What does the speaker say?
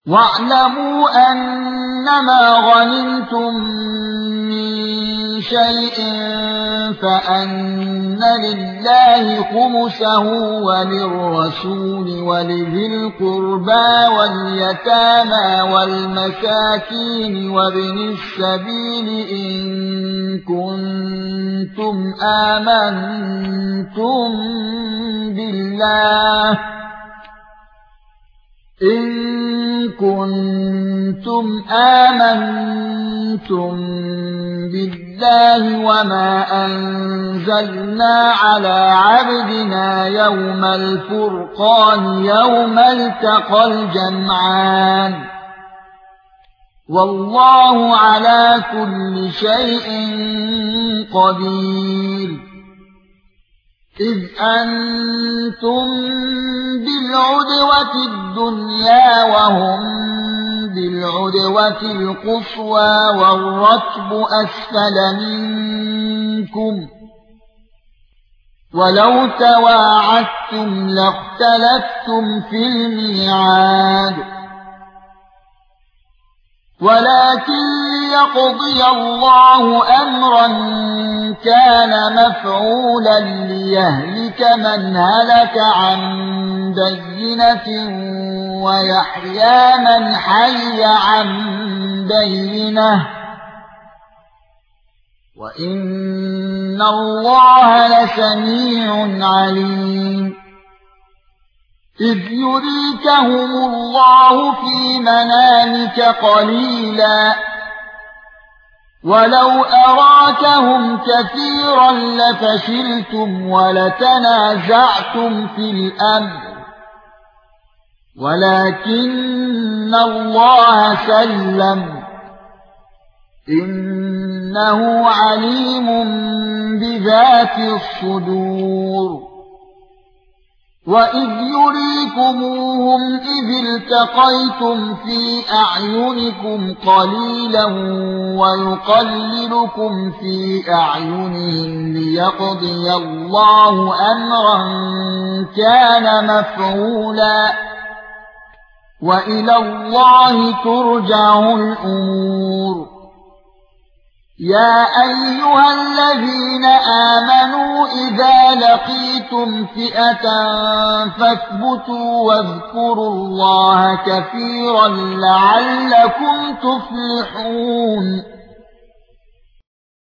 واعلموا أنما غنمتم من شيء فأن لله خمسه وللرسول ولذي القربى واليتامى والمساكين وابن السبيل إن كنتم آمنتم بالله وما أنزلنا على عبدنا يوم الفرقان يوم التقى الجمعان والله على كل شيء قدير إذ أنتم بالعدوة الدنيا وهم بالعدوة القصوى والركب أسفل منكم ولو تواعدتم لاختلفتم في الميعاد ولكن ليقضي الله أمرا كان مفعولا ليهلك من هلك عن بينة ويحيى من حي عن بينة وإن الله لسميع عليم إذ يريكهم الله في منامك قليلا ولو أراكهم كثيرا لفشلتم ولتنازعتم في الأمر ولكن الله سلم إنه عليم بذات الصدور وَإِذْ يُرِيكُمُوهُمْ إِذِ الْتَقَيْتُمْ فِي أَعْيُنِكُمْ قَلِيلًا وَيُقَلِّلُكُمْ فِي أَعْيُنِهِمْ لِيَقْضِيَ اللَّهُ أَمْرًا كَانَ مَفْعُولًا وَإِلَى اللَّهِ تُرْجَعُ الْأُمُورُ يا ايها الذين امنوا اذا لقيتم فئة فاثبتوا واذكروا الله كثيرا لعلكم تفلحون